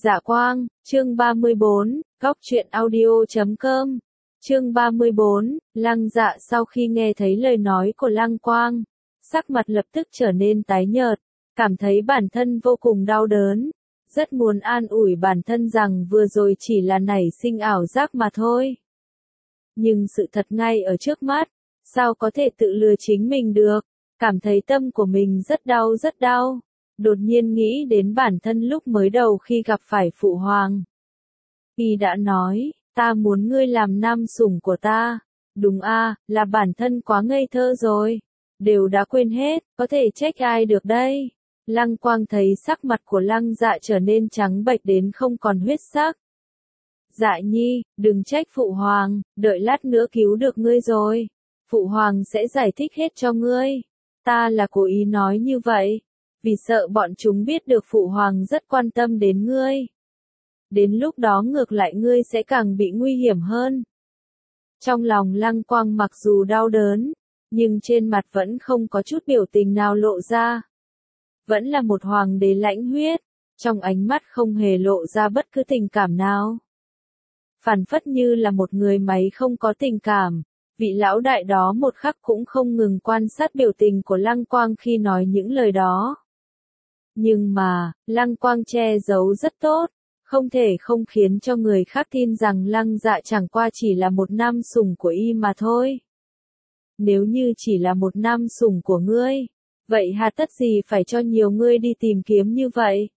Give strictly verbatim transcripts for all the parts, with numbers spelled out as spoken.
Dạ Quang, chương ba mươi bốn, góc truyện audio chấm com. Chương ba mươi bốn, Lăng Dạ sau khi nghe thấy lời nói của Lăng Quang, sắc mặt lập tức trở nên tái nhợt, cảm thấy bản thân vô cùng đau đớn, rất muốn an ủi bản thân rằng vừa rồi chỉ là nảy sinh ảo giác mà thôi. Nhưng sự thật ngay ở trước mắt, sao có thể tự lừa chính mình được, cảm thấy tâm của mình rất đau rất đau. Đột nhiên nghĩ đến bản thân lúc mới đầu khi gặp phải Phụ Hoàng. Y đã nói, ta muốn ngươi làm nam sủng của ta. Đúng a, là bản thân quá ngây thơ rồi. Đều đã quên hết, có thể trách ai được đây. Lăng Quang thấy sắc mặt của Lăng Dạ trở nên trắng bệch đến không còn huyết sắc. Dạ nhi, đừng trách Phụ Hoàng, đợi lát nữa cứu được ngươi rồi. Phụ Hoàng sẽ giải thích hết cho ngươi. Ta là cố ý nói như vậy. Vì sợ bọn chúng biết được Phụ Hoàng rất quan tâm đến ngươi. Đến lúc đó ngược lại ngươi sẽ càng bị nguy hiểm hơn. Trong lòng Lăng Quang mặc dù đau đớn, nhưng trên mặt vẫn không có chút biểu tình nào lộ ra. Vẫn là một hoàng đế lãnh huyết, trong ánh mắt không hề lộ ra bất cứ tình cảm nào. Phản phất như là một người máy không có tình cảm, vị lão đại đó một khắc cũng không ngừng quan sát biểu tình của Lăng Quang khi nói những lời đó. Nhưng mà, Lăng Quang che giấu rất tốt, không thể không khiến cho người khác tin rằng Lăng Dạ chẳng qua chỉ là một nam sủng của y mà thôi. Nếu như chỉ là một nam sủng của ngươi, vậy hà tất gì phải cho nhiều ngươi đi tìm kiếm như vậy?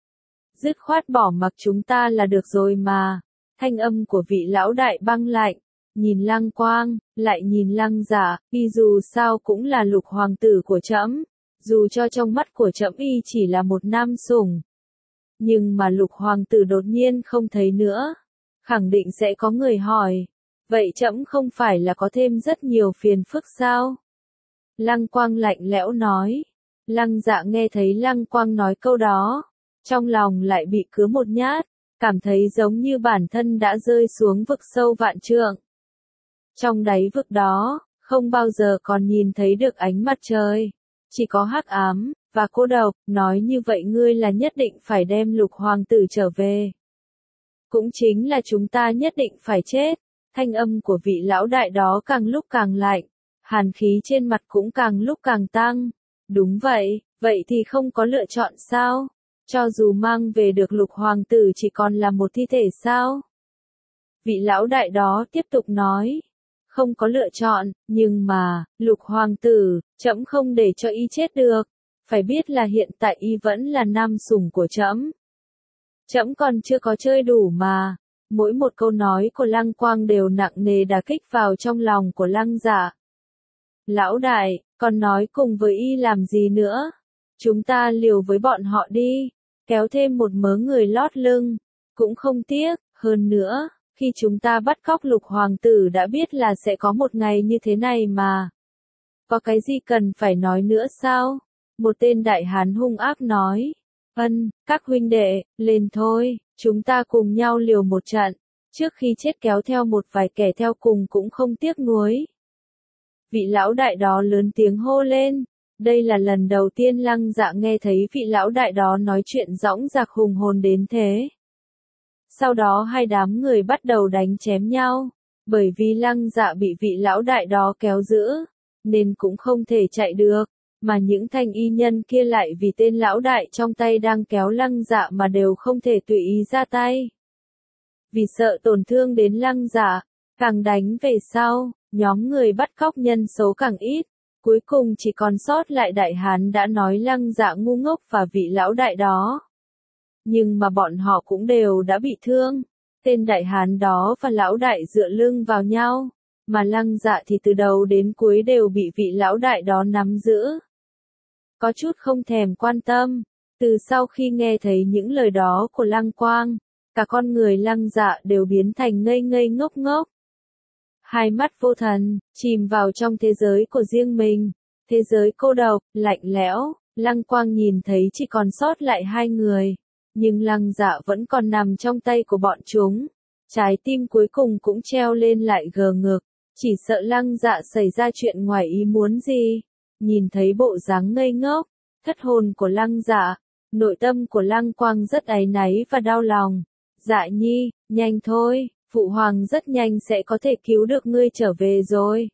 Dứt khoát bỏ mặc chúng ta là được rồi mà. Thanh âm của vị lão đại băng lạnh, nhìn Lăng Quang, lại nhìn Lăng Dạ, y dù sao cũng là lục hoàng tử của trẫm. Dù cho trong mắt của trẫm y chỉ là một nam sủng. Nhưng mà lục hoàng tử đột nhiên không thấy nữa. Khẳng định sẽ có người hỏi. Vậy trẫm không phải là có thêm rất nhiều phiền phức sao? Lăng Quang lạnh lẽo nói. Lăng Dạ nghe thấy Lăng Quang nói câu đó. Trong lòng lại bị cứa một nhát. Cảm thấy giống như bản thân đã rơi xuống vực sâu vạn trượng. Trong đáy vực đó, không bao giờ còn nhìn thấy được ánh mặt trời. Chỉ có hắc ám, và cô độc, nói như vậy ngươi là nhất định phải đem lục hoàng tử trở về. Cũng chính là chúng ta nhất định phải chết. Thanh âm của vị lão đại đó càng lúc càng lạnh, hàn khí trên mặt cũng càng lúc càng tăng. Đúng vậy, vậy thì không có lựa chọn sao? Cho dù mang về được lục hoàng tử chỉ còn là một thi thể sao? Vị lão đại đó tiếp tục nói. Không có lựa chọn, nhưng mà, lục hoàng tử, trẫm không để cho y chết được. Phải biết là hiện tại y vẫn là nam sủng của trẫm. Trẫm còn chưa có chơi đủ mà. Mỗi một câu nói của Lăng Quang đều nặng nề đả kích vào trong lòng của Lăng Dạ. Lão đại, còn nói cùng với y làm gì nữa? Chúng ta liều với bọn họ đi, kéo thêm một mớ người lót lưng, cũng không tiếc, hơn nữa. Khi chúng ta bắt cóc lục hoàng tử đã biết là sẽ có một ngày như thế này mà. Có cái gì cần phải nói nữa sao? Một tên đại hán hung ác nói. Ân, các huynh đệ, lên thôi, chúng ta cùng nhau liều một trận. Trước khi chết kéo theo một vài kẻ theo cùng cũng không tiếc nuối. Vị lão đại đó lớn tiếng hô lên. Đây là lần đầu tiên Lăng Dạ nghe thấy vị lão đại đó nói chuyện dõng dạc hùng hồn đến thế. Sau đó hai đám người bắt đầu đánh chém nhau, bởi vì Lăng Dạ bị vị lão đại đó kéo giữ, nên cũng không thể chạy được, mà những thanh y nhân kia lại vì tên lão đại trong tay đang kéo Lăng Dạ mà đều không thể tùy ý ra tay. Vì sợ tổn thương đến Lăng Dạ, càng đánh về sau, nhóm người bắt cóc nhân số càng ít, cuối cùng chỉ còn sót lại đại hán đã nói Lăng Dạ ngu ngốc và vị lão đại đó. Nhưng mà bọn họ cũng đều đã bị thương. Tên đại hán đó và lão đại dựa lưng vào nhau. Mà Lăng Dạ thì từ đầu đến cuối đều bị vị lão đại đó nắm giữ. Có chút không thèm quan tâm. Từ sau khi nghe thấy những lời đó của Lăng Quang, cả con người Lăng Dạ đều biến thành ngây ngây ngốc ngốc. Hai mắt vô thần, chìm vào trong thế giới của riêng mình. Thế giới cô độc, lạnh lẽo. Lăng Quang nhìn thấy chỉ còn sót lại hai người. Nhưng Lăng Dạ vẫn còn nằm trong tay của bọn chúng. Trái tim cuối cùng cũng treo lên lại gờ ngực. Chỉ sợ Lăng Dạ xảy ra chuyện ngoài ý muốn gì. Nhìn thấy bộ dáng ngây ngốc, thất hồn của Lăng Dạ, Nội tâm của Lăng Quang rất áy náy và đau lòng. Dạ nhi, nhanh thôi, Phụ Hoàng rất nhanh sẽ có thể cứu được ngươi trở về rồi.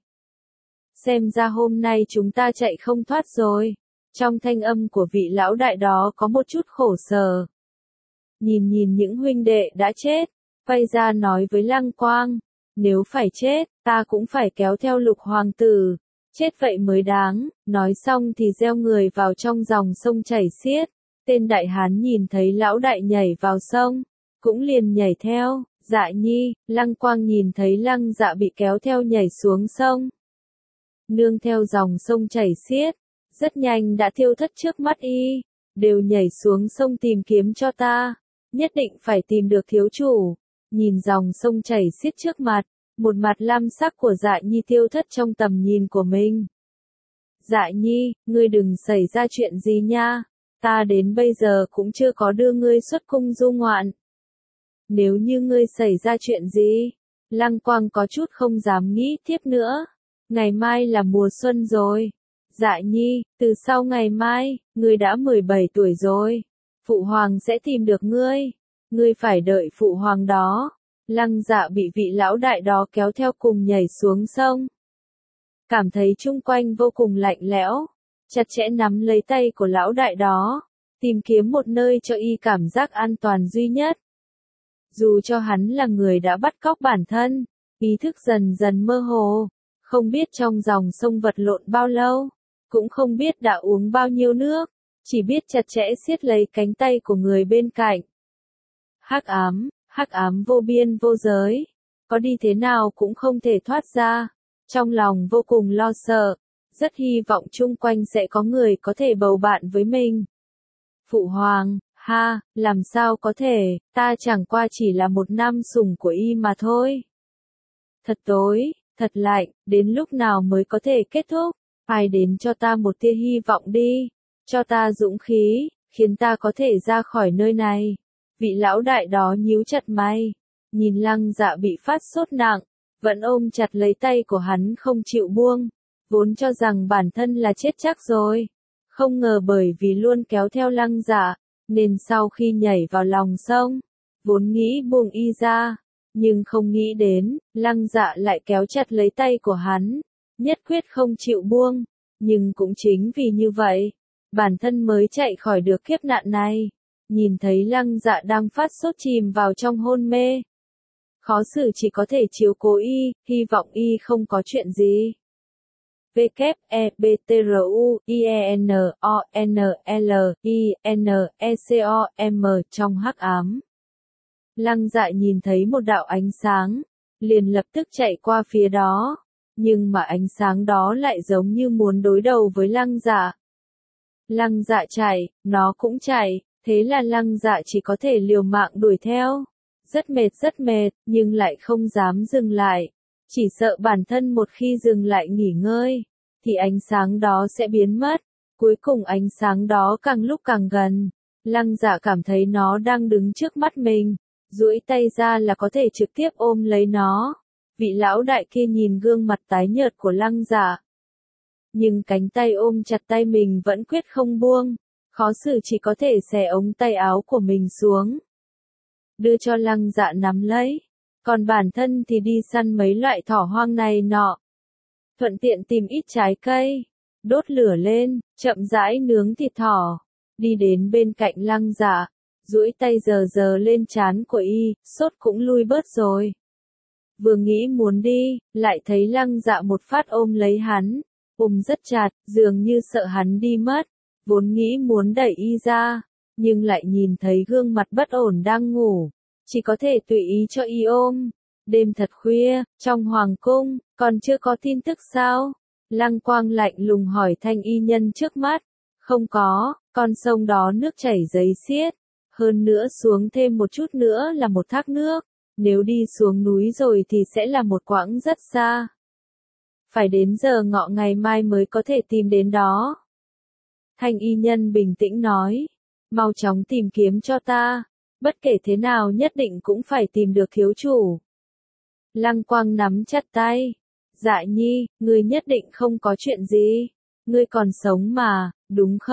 Xem ra hôm nay chúng ta chạy không thoát rồi. Trong thanh âm của vị lão đại đó có một chút khổ sở. Nhìn nhìn những huynh đệ đã chết, quay ra nói với Lăng Quang, nếu phải chết, ta cũng phải kéo theo Lục hoàng tử, chết vậy mới đáng. Nói xong thì gieo người vào trong dòng sông chảy xiết. Tên đại hán nhìn thấy lão đại nhảy vào sông, cũng liền nhảy theo. Dạ nhi, Lăng Quang nhìn thấy Lăng Dạ bị kéo theo nhảy xuống sông. Nương theo dòng sông chảy xiết, rất nhanh đã tiêu thất trước mắt y, đều nhảy xuống sông tìm kiếm cho ta, nhất định phải tìm được thiếu chủ. Nhìn dòng sông chảy xiết trước mặt, một mặt lam sắc của Dạ nhi tiêu thất trong tầm nhìn của mình. Dạ nhi, ngươi đừng xảy ra chuyện gì nha, ta đến bây giờ cũng chưa có đưa ngươi xuất cung du ngoạn. Nếu như ngươi xảy ra chuyện gì, Lăng Quang có chút không dám nghĩ tiếp nữa. Ngày mai là mùa xuân rồi. Dạ nhi, từ sau ngày mai, ngươi đã mười bảy tuổi rồi. Phụ hoàng sẽ tìm được ngươi. Ngươi phải đợi phụ hoàng đó. Lăng Dạ bị vị lão đại đó kéo theo cùng nhảy xuống sông. Cảm thấy chung quanh vô cùng lạnh lẽo. Chặt chẽ nắm lấy tay của lão đại đó. Tìm kiếm một nơi cho y cảm giác an toàn duy nhất. Dù cho hắn là người đã bắt cóc bản thân, ý thức dần dần mơ hồ, không biết trong dòng sông vật lộn bao lâu, cũng không biết đã uống bao nhiêu nước, chỉ biết chặt chẽ siết lấy cánh tay của người bên cạnh. Hắc ám, hắc ám vô biên vô giới, có đi thế nào cũng không thể thoát ra, trong lòng vô cùng lo sợ, rất hy vọng chung quanh sẽ có người có thể bầu bạn với mình. Phụ hoàng, ha, làm sao có thể, ta chẳng qua chỉ là một nam sủng của y mà thôi. Thật tối, thật lạnh, đến lúc nào mới có thể kết thúc, ai đến cho ta một tia hy vọng đi, cho ta dũng khí, khiến ta có thể ra khỏi nơi này. Vị lão đại đó nhíu chặt mày, nhìn Lăng Dạ bị phát sốt nặng, vẫn ôm chặt lấy tay của hắn không chịu buông, vốn cho rằng bản thân là chết chắc rồi. Không ngờ bởi vì luôn kéo theo Lăng Dạ, nên sau khi nhảy vào lòng sông, vốn nghĩ buông y ra, nhưng không nghĩ đến, Lăng Dạ lại kéo chặt lấy tay của hắn, nhất quyết không chịu buông, nhưng cũng chính vì như vậy, bản thân mới chạy khỏi được kiếp nạn này. Nhìn thấy Lăng Dạ đang phát sốt chìm vào trong hôn mê, khó xử chỉ có thể chiếu cố y, hy vọng y không có chuyện gì. W E B T R U I E N O N L I N E C O M trong hắc ám. Lăng Dạ nhìn thấy một đạo ánh sáng, liền lập tức chạy qua phía đó, nhưng mà ánh sáng đó lại giống như muốn đối đầu với Lăng Dạ. Lăng Dạ chạy, nó cũng chạy, thế là Lăng Dạ chỉ có thể liều mạng đuổi theo. Rất mệt rất mệt, nhưng lại không dám dừng lại. Chỉ sợ bản thân một khi dừng lại nghỉ ngơi, thì ánh sáng đó sẽ biến mất. Cuối cùng ánh sáng đó càng lúc càng gần. Lăng Dạ cảm thấy nó đang đứng trước mắt mình. Duỗi tay ra là có thể trực tiếp ôm lấy nó. Vị lão đại kia nhìn gương mặt tái nhợt của Lăng Dạ. Nhưng cánh tay ôm chặt tay mình vẫn quyết không buông. Khó xử chỉ có thể xẻ ống tay áo của mình xuống. Đưa cho Lăng Dạ nắm lấy. Còn bản thân thì đi săn mấy loại thỏ hoang này nọ. Thuận tiện tìm ít trái cây. Đốt lửa lên, chậm rãi nướng thịt thỏ. Đi đến bên cạnh Lăng Dạ. Duỗi tay giờ giờ lên trán của y, sốt cũng lui bớt rồi. Vừa nghĩ muốn đi, lại thấy Lăng Dạ một phát ôm lấy hắn. Ôm rất chặt, dường như sợ hắn đi mất. Vốn nghĩ muốn đẩy y ra, nhưng lại nhìn thấy gương mặt bất ổn đang ngủ. Chỉ có thể tùy ý cho y ôm. Đêm thật khuya, trong hoàng cung, còn chưa có tin tức sao? Lăng Quang lạnh lùng hỏi thanh y nhân trước mắt. Không có, con sông đó nước chảy giấy xiết. Hơn nữa xuống thêm một chút nữa là một thác nước. Nếu đi xuống núi rồi thì sẽ là một quãng rất xa. Phải đến giờ ngọ ngày mai mới có thể tìm đến đó. Thanh y nhân bình tĩnh nói. Mau chóng tìm kiếm cho ta. Bất kể thế nào nhất định cũng phải tìm được thiếu chủ. Lăng Quang nắm chặt tay. Dạ nhi, ngươi nhất định không có chuyện gì. Ngươi còn sống mà, đúng không?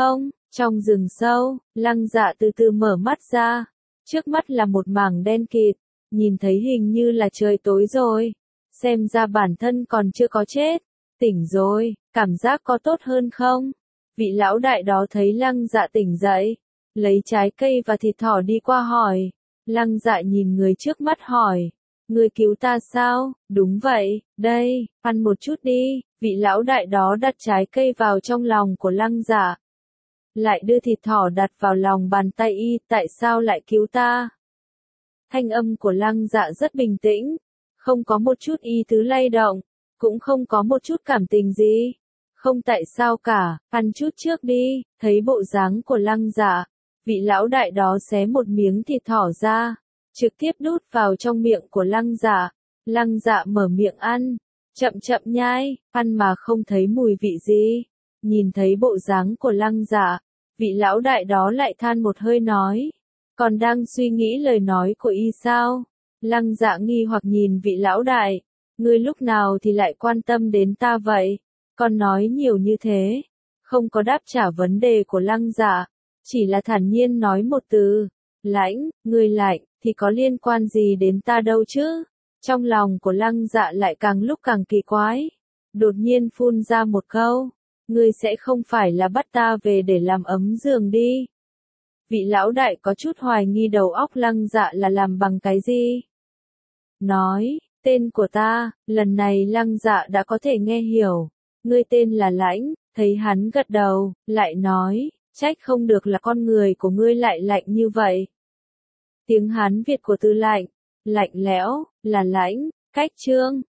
Trong rừng sâu, Lăng Dạ từ từ mở mắt ra. Trước mắt là một mảng đen kịt, nhìn thấy hình như là trời tối rồi. Xem ra bản thân còn chưa có chết. Tỉnh rồi, cảm giác có tốt hơn không? Vị lão đại đó thấy Lăng Dạ tỉnh dậy, lấy trái cây và thịt thỏ đi qua hỏi. Lăng Dạ nhìn người trước mắt hỏi, người cứu ta sao? Đúng vậy, đây, ăn một chút đi. Vị lão đại đó đặt trái cây vào trong lòng của Lăng Dạ, lại đưa thịt thỏ đặt vào lòng bàn tay y. Tại sao lại cứu ta? Thanh âm của Lăng Dạ rất bình tĩnh, không có một chút ý tứ lay động, cũng không có một chút cảm tình gì. Không tại sao cả, ăn chút trước đi. Thấy bộ dáng của Lăng Dạ, vị lão đại đó xé một miếng thịt thỏ ra, trực tiếp đút vào trong miệng của Lăng Dạ. Lăng Dạ mở miệng ăn, chậm chậm nhai, ăn mà không thấy mùi vị gì. Nhìn thấy bộ dáng của Lăng Dạ, vị lão đại đó lại than một hơi nói, còn đang suy nghĩ lời nói của y sao? Lăng Dạ nghi hoặc nhìn vị lão đại, ngươi lúc nào thì lại quan tâm đến ta vậy? Còn nói nhiều như thế, không có đáp trả vấn đề của Lăng Dạ, chỉ là thản nhiên nói một từ, lãnh. Ngươi lạnh, thì có liên quan gì đến ta đâu chứ? Trong lòng của Lăng Dạ lại càng lúc càng kỳ quái, đột nhiên phun ra một câu, ngươi sẽ không phải là bắt ta về để làm ấm giường đi? Vị lão đại có chút hoài nghi đầu óc Lăng Dạ là làm bằng cái gì. Nói, tên của ta. Lần này Lăng Dạ đã có thể nghe hiểu, ngươi tên là Lãnh. Thấy hắn gật đầu, lại nói, trách không được là con người của ngươi lại lạnh như vậy. Tiếng Hán Việt của từ lạnh, lạnh lẽo, là lãnh, cách chương.